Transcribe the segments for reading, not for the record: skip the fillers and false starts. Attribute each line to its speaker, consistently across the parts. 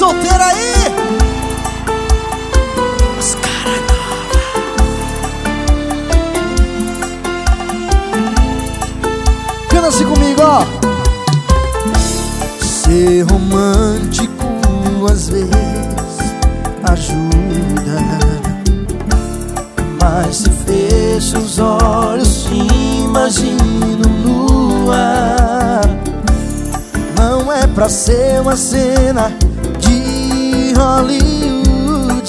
Speaker 1: solteira aí. Os cara nova. Canta assim comigo, ó. Ser romântico às vezes ajuda, mas se fecha os olhos te imagino no ar. Não é pra ser uma cena de Hollywood.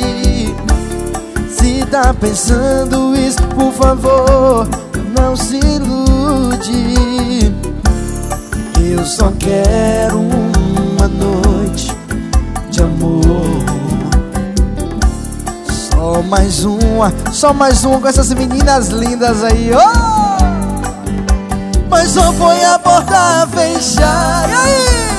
Speaker 1: Se tá pensando isso, por favor, não se ilude. Eu só quero uma noite de amor. Só mais uma com essas meninas lindas aí, oh! Mas só foi a porta a fechar. E aí?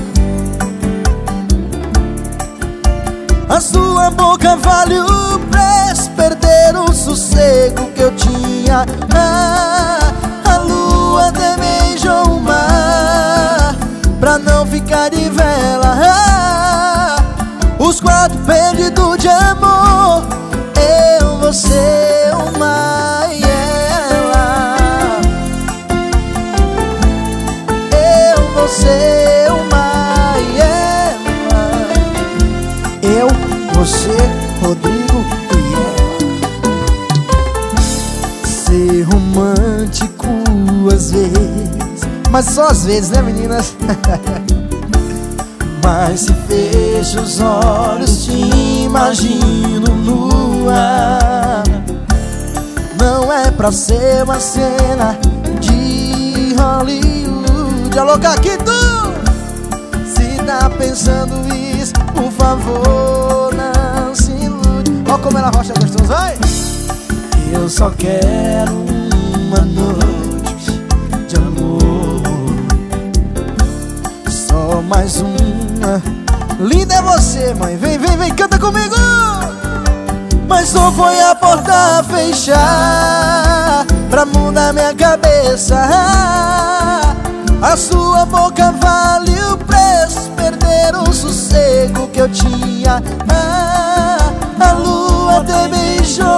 Speaker 1: A sua boca vale o preço, perder o sossego que eu tinha. A lua até beijou o mar pra não ficar de vela. Os quatro perdidos de amor, eu, você, uma e ela. Eu, você, uma e ela. Eu, você, Rodrigo e ela. Ser romântico às vezes, mas só às vezes, né, meninas? Mas se fecha os olhos te imagino no ar. Não é pra ser uma cena de Hollywood. Alô, Caquito! Se tá pensando isso, por favor, não se ilude. Ó como ela rocha gostoso, vai! Eu só quero uma noite de amor. Só mais uma. Linda é você, mãe. Vem, vem, vem, canta comigo. Mas só foi a porta a fechar pra mudar minha cabeça. A sua boca vale o preço, perder o sossego que eu tinha. A lua até beijou